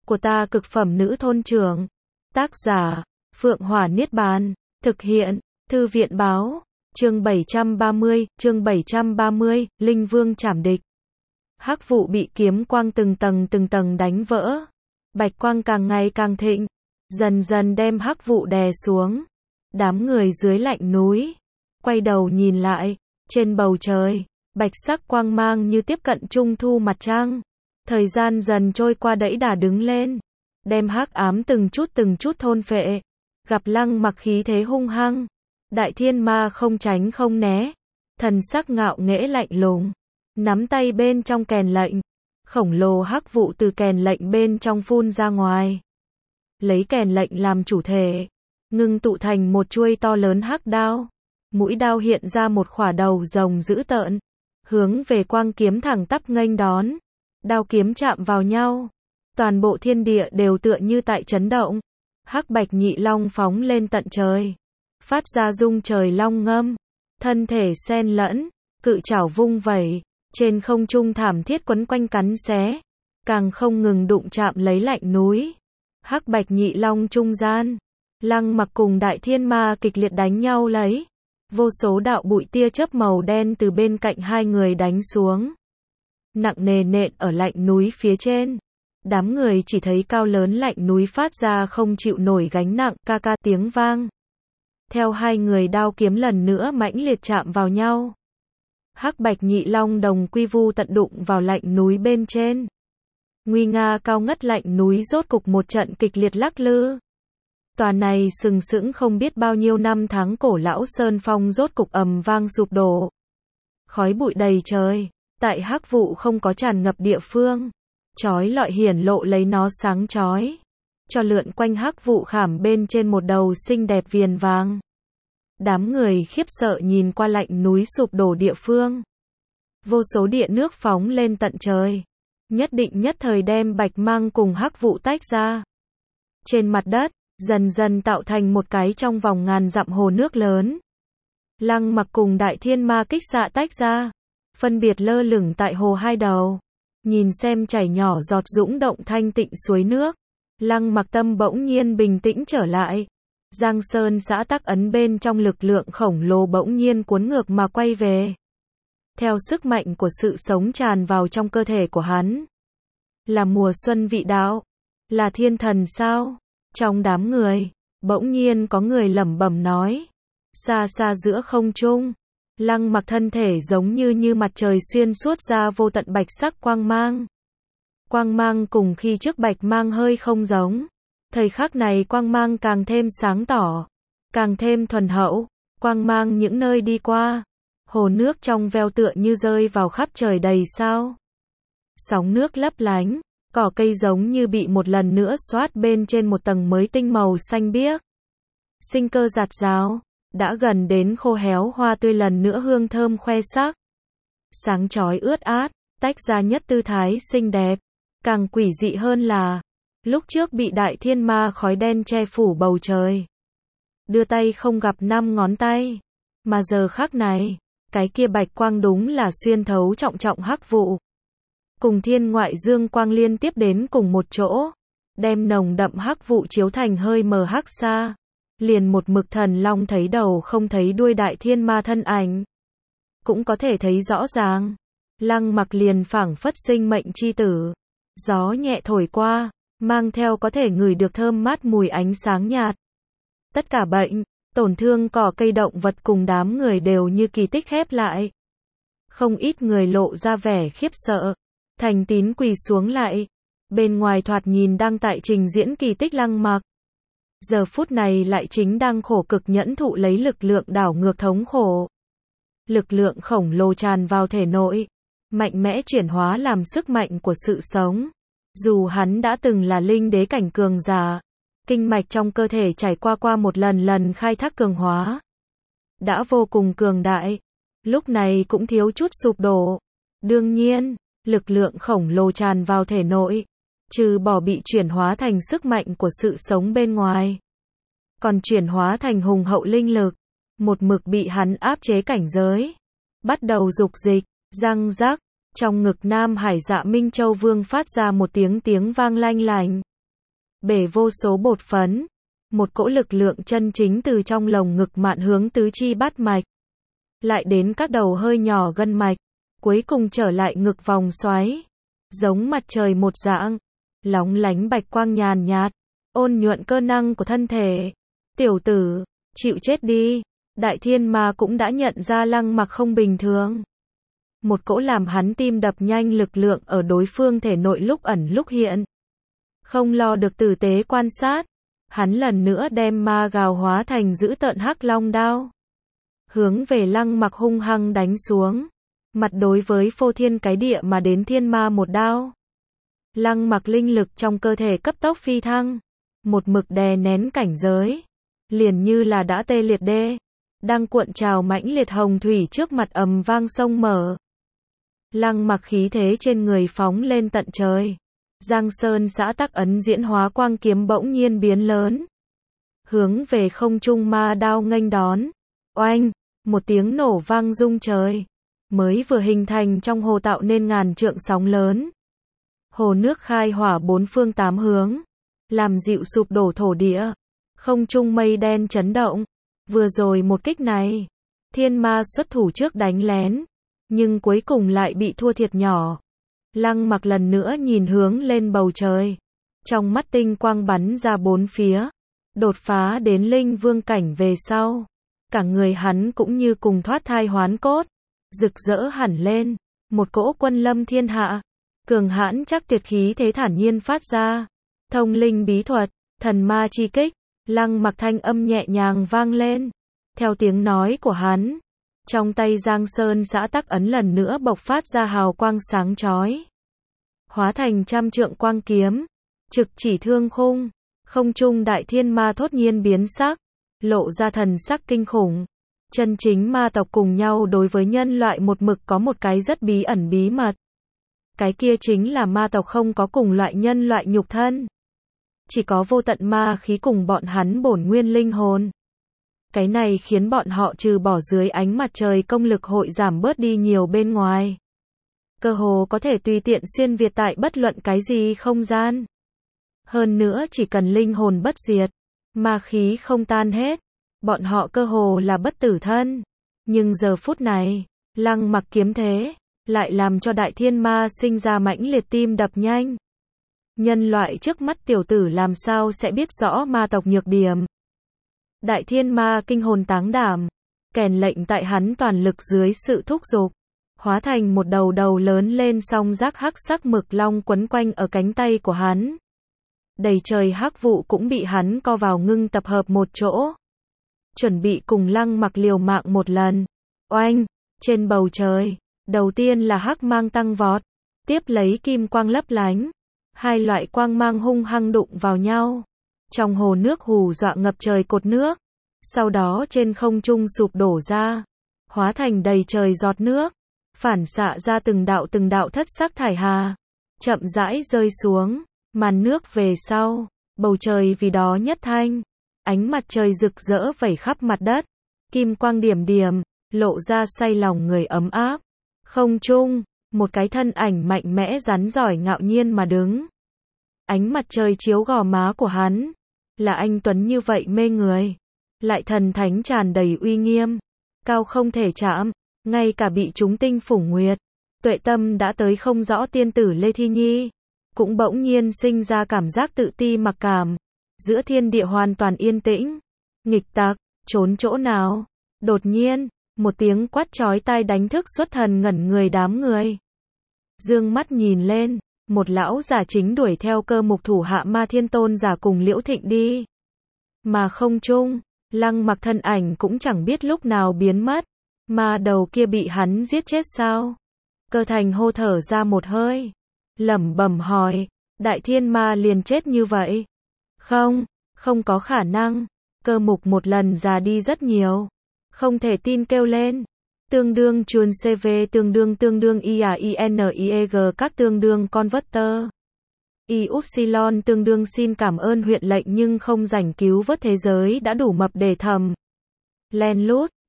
của ta cực phẩm nữ thôn trưởng. Tác giả, Phượng Hỏa Niết Bàn. Thực hiện, Thư viện báo. Chương 730, Linh Vương trảm địch. Hắc vụ bị kiếm quang từng tầng đánh vỡ. Bạch quang càng ngày càng thịnh, dần dần đem hắc vụ đè xuống. Đám người dưới lạnh núi quay đầu nhìn lại, trên bầu trời, bạch sắc quang mang như tiếp cận trung thu mặt trăng. Thời gian dần trôi qua đẫy đà đứng lên, đem hắc ám từng chút thôn phệ. Gặp Lăng Mặc khí thế hung hăng, Đại Thiên Ma không tránh không né, thần sắc ngạo nghễ lạnh lùng, nắm tay bên trong kèn lệnh, khổng lồ hắc vụ từ kèn lệnh bên trong phun ra ngoài. Lấy kèn lệnh làm chủ thể, ngưng tụ thành một chuôi to lớn hắc đao. Mũi đao hiện ra một khỏa đầu rồng dữ tợn, hướng về quang kiếm thẳng tắp nghênh đón. Đao kiếm chạm vào nhau, toàn bộ thiên địa đều tựa như tại chấn động. Hắc bạch nhị long phóng lên tận trời, phát ra rung trời long ngâm, thân thể xen lẫn, cự chảo vung vẩy, trên không trung thảm thiết quấn quanh cắn xé, càng không ngừng đụng chạm lấy lạnh núi. Hắc bạch nhị long trung gian, Lăng Mặc cùng Đại Thiên Ma kịch liệt đánh nhau lấy. Vô số đạo bụi tia chớp màu đen từ bên cạnh hai người đánh xuống, nặng nề nện ở lạnh núi phía trên. Đám người chỉ thấy cao lớn lạnh núi phát ra không chịu nổi gánh nặng, ca ca tiếng vang. Theo hai người đao kiếm lần nữa mãnh liệt chạm vào nhau. Hắc bạch nhị long đồng quy vu tận đụng vào lạnh núi bên trên. Nguy nga cao ngất lạnh núi rốt cục một trận kịch liệt lắc lư. Tòa này sừng sững không biết bao nhiêu năm tháng cổ lão sơn phong rốt cục ầm vang sụp đổ. Khói bụi đầy trời, tại hắc vụ không có tràn ngập địa phương, chói lọi hiển lộ lấy nó sáng chói, cho lượn quanh hắc vụ khảm bên trên một đầu xinh đẹp viền vàng. Đám người khiếp sợ nhìn qua lạnh núi sụp đổ địa phương. Vô số địa nước phóng lên tận trời, nhất định nhất thời đem bạch mang cùng hắc vụ tách ra. Trên mặt đất, dần dần tạo thành một cái trong vòng ngàn dặm hồ nước lớn. Lăng Mặc cùng Đại Thiên Ma kích xạ tách ra, phân biệt lơ lửng tại hồ hai đầu. Nhìn xem chảy nhỏ giọt dũng động thanh tịnh suối nước, Lăng Mặc tâm bỗng nhiên bình tĩnh trở lại. Giang Sơn xã tắc ấn bên trong lực lượng khổng lồ bỗng nhiên cuốn ngược mà quay về. Theo sức mạnh của sự sống tràn vào trong cơ thể của hắn. Là mùa xuân vị đạo, là thiên thần sao? Trong đám người, bỗng nhiên có người lẩm bẩm nói. Xa xa giữa không trung, Lăng Mặc thân thể giống như mặt trời xuyên suốt ra vô tận bạch sắc quang mang. Quang mang cùng khi trước bạch mang hơi không giống. Thời khắc này quang mang càng thêm sáng tỏ, càng thêm thuần hậu. Quang mang những nơi đi qua, hồ nước trong veo tựa như rơi vào khắp trời đầy sao. Sóng nước lấp lánh, cỏ cây giống như bị một lần nữa xoát bên trên một tầng mới tinh màu xanh biếc. Sinh cơ rạt rào, đã gần đến khô héo hoa tươi lần nữa hương thơm khoe sắc. Sáng chói ướt át, tách ra nhất tư thái xinh đẹp. Càng quỷ dị hơn là, lúc trước bị Đại Thiên Ma khói đen che phủ bầu trời. Đưa tay không gặp năm ngón tay. Mà giờ khắc này, cái kia bạch quang đúng là xuyên thấu trọng hắc vụ. Cùng thiên ngoại dương quang liên tiếp đến cùng một chỗ. Đem nồng đậm hắc vụ chiếu thành hơi mờ hắc xa. Liền một mực thần long thấy đầu không thấy đuôi Đại Thiên Ma thân ảnh. Cũng có thể thấy rõ ràng. Lăng Mặc liền phảng phất sinh mệnh chi tử. Gió nhẹ thổi qua, mang theo có thể ngửi được thơm mát mùi ánh sáng nhạt. Tất cả bệnh, tổn thương cỏ cây động vật cùng đám người đều như kỳ tích khép lại. Không ít người lộ ra vẻ khiếp sợ, thành tín quỳ xuống lại. Bên ngoài thoạt nhìn đang tại trình diễn kỳ tích Lăng Mặc. Giờ phút này lại chính đang khổ cực nhẫn thụ lấy lực lượng đảo ngược thống khổ. Lực lượng khổng lồ tràn vào thể nội, mạnh mẽ chuyển hóa làm sức mạnh của sự sống. Dù hắn đã từng là linh đế cảnh cường giả, kinh mạch trong cơ thể trải qua một lần khai thác cường hóa, đã vô cùng cường đại, lúc này cũng thiếu chút sụp đổ. Đương nhiên, lực lượng khổng lồ tràn vào thể nội, trừ bỏ bị chuyển hóa thành sức mạnh của sự sống bên ngoài, còn chuyển hóa thành hùng hậu linh lực, một mực bị hắn áp chế cảnh giới, bắt đầu dục dịch. Răng rắc, trong ngực Nam Hải Dạ Minh Châu Vương phát ra một tiếng vang lanh lành. bể vô số bột phấn. Một cỗ lực lượng chân chính từ trong lồng ngực mạn hướng tứ chi bát mạch. Lại đến các đầu hơi nhỏ gân mạch. Cuối cùng trở lại ngực vòng xoáy. Giống mặt trời một dạng. Lóng lánh bạch quang nhàn nhạt. Ôn nhuận cơ năng của thân thể. Tiểu tử, chịu chết đi. Đại thiên ma cũng đã nhận ra Lăng Mặc không bình thường. Một cỗ làm hắn tim đập nhanh lực lượng ở đối phương thể nội lúc ẩn lúc hiện. Không lo được tử tế quan sát. Hắn lần nữa đem ma gào hóa thành dữ tợn hắc long đao. Hướng về Lăng Mặc hung hăng đánh xuống. Mặt đối với phô thiên cái địa mà đến thiên ma một đao. Lăng Mặc linh lực trong cơ thể cấp tốc phi thăng. Một mực đè nén cảnh giới. Liền như là đã tê liệt đê. Đang cuộn trào mãnh liệt hồng thủy trước mặt ầm vang sông mở. Lăng Mặc khí thế trên người phóng lên tận trời. Giang Sơn xã tắc ấn diễn hóa quang kiếm bỗng nhiên biến lớn. Hướng về không trung ma đao nghênh đón. Oanh, một tiếng nổ vang rung trời. Mới vừa hình thành trong hồ tạo nên ngàn trượng sóng lớn. Hồ nước khai hỏa bốn phương tám hướng. Làm dịu sụp đổ thổ địa. Không trung mây đen chấn động. Vừa rồi một kích này. Thiên ma xuất thủ trước đánh lén. Nhưng cuối cùng lại bị thua thiệt nhỏ. Lăng Mặc lần nữa nhìn hướng lên bầu trời. Trong mắt tinh quang bắn ra bốn phía. Đột phá đến linh vương cảnh về sau. Cả người hắn cũng như cùng thoát thai hoán cốt. Rực rỡ hẳn lên. Một cỗ quân lâm thiên hạ. Cường hãn chắc tuyệt khí thế thản nhiên phát ra. Thông linh bí thuật, thần ma chi kích. Lăng Mặc thanh âm nhẹ nhàng vang lên. Theo tiếng nói của hắn. Trong tay Giang Sơn xã tắc ấn lần nữa bộc phát ra hào quang sáng chói. Hóa thành trăm trượng quang kiếm. Trực chỉ thương khung. Không trung đại thiên ma thốt nhiên biến sắc. Lộ ra thần sắc kinh khủng. Chân chính ma tộc cùng nhau đối với nhân loại một mực có một cái rất bí ẩn bí mật. Cái kia chính là ma tộc không có cùng loại nhân loại nhục thân. Chỉ có vô tận ma khí cùng bọn hắn bổn nguyên linh hồn. Cái này khiến bọn họ trừ bỏ dưới ánh mặt trời công lực hội giảm bớt đi nhiều bên ngoài. Cơ hồ có thể tùy tiện xuyên việt tại bất luận cái gì không gian. Hơn nữa chỉ cần linh hồn bất diệt, ma khí không tan hết, bọn họ cơ hồ là bất tử thân. Nhưng giờ phút này, Lăng Mặc kiếm thế, lại làm cho đại thiên ma sinh ra mãnh liệt tim đập nhanh. Nhân loại trước mắt tiểu tử làm sao sẽ biết rõ ma tộc nhược điểm. Đại thiên ma kinh hồn táng đảm, kèn lệnh tại hắn toàn lực dưới sự thúc giục, hóa thành một đầu đầu lớn lên song giác hắc sắc mực long quấn quanh ở cánh tay của hắn. Đầy trời hắc vụ cũng bị hắn co vào ngưng tập hợp một chỗ. Chuẩn bị cùng Lăng Mặc liều mạng một lần. Oanh, trên bầu trời, đầu tiên là hắc mang tăng vọt, tiếp lấy kim quang lấp lánh. Hai loại quang mang hung hăng đụng vào nhau. Trong hồ nước hù dọa ngập trời cột nước. Sau đó trên không trung sụp đổ ra. Hóa thành đầy trời giọt nước. Phản xạ ra từng đạo thất sắc thải hà. Chậm rãi rơi xuống. Màn nước về sau. Bầu trời vì đó nhất thanh. Ánh mặt trời rực rỡ vẩy khắp mặt đất. Kim quang điểm điểm. Lộ ra say lòng người ấm áp. Không trung. Một cái thân ảnh mạnh mẽ rắn giỏi ngạo nhiên mà đứng. Ánh mặt trời chiếu gò má của hắn. Là anh tuấn như vậy mê người. Lại thần thánh tràn đầy uy nghiêm. Cao không thể chạm. Ngay cả bị chúng tinh phủng nguyệt. Tuệ tâm đã tới không rõ tiên tử Lê Thi Nhi. Cũng bỗng nhiên sinh ra cảm giác tự ti mặc cảm. Giữa thiên địa hoàn toàn yên tĩnh. Nghịch tặc, trốn chỗ nào? Đột nhiên, một tiếng quát chói tai đánh thức xuất thần ngẩn người đám người. Dương mắt nhìn lên, một lão già chính đuổi theo Cơ Mục thủ hạ Ma Thiên Tôn giả cùng Liễu Thịnh đi. Mà không trung, Lăng Mặc thân ảnh cũng chẳng biết lúc nào biến mất. Ma đầu kia bị hắn giết chết sao? Cơ Thành hô thở ra một hơi, lẩm bẩm hỏi, đại thiên ma liền chết như vậy? Không có khả năng. Cơ Mục một lần già đi rất nhiều. Không thể tin kêu lên. Tương đương chuồn CV tương đương IAINIEG các tương đương converter. Y-upsilon tương đương xin cảm ơn huyện lệnh nhưng không rảnh cứu vớt thế giới đã đủ mập để thầm. Len lút,